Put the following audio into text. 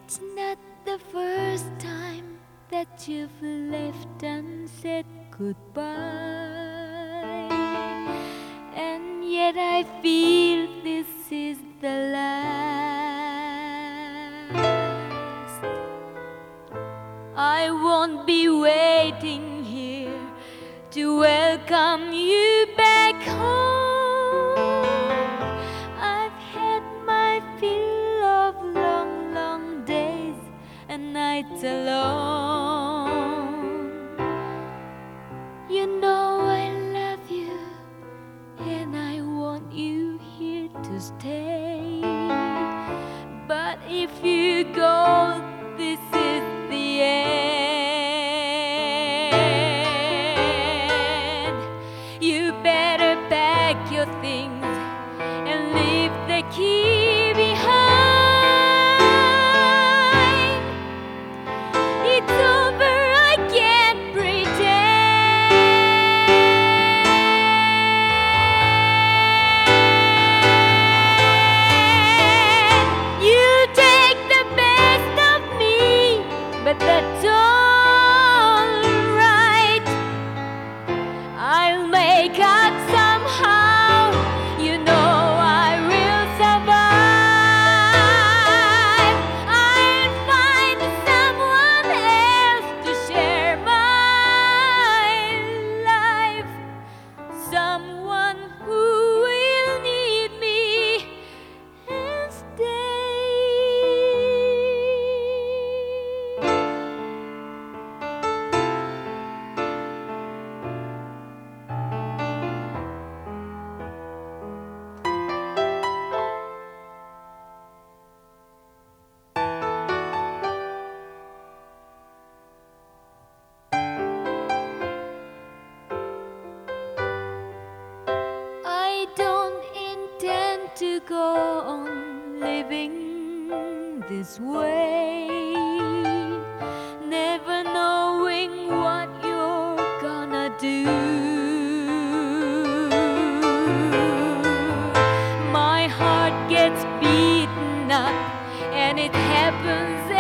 It's not the first time that you've left and said goodbye, and yet I feel this is the last. I won't be waiting here to welcome you back home. I've had my fill of long, long days and nights alone. You know I love you and I want you here to stay. But if you go, this is the end. You better pack your things and leave the key behind. It's over, I can't pretend. You take the best of me, but that's alright. I'll make up somehow. You know I will survive. I'll find someone else to share my life, someone who will need me and stay. I don't intend to go on living this way, never knowing what you're gonna do. My heart gets beaten up and it happens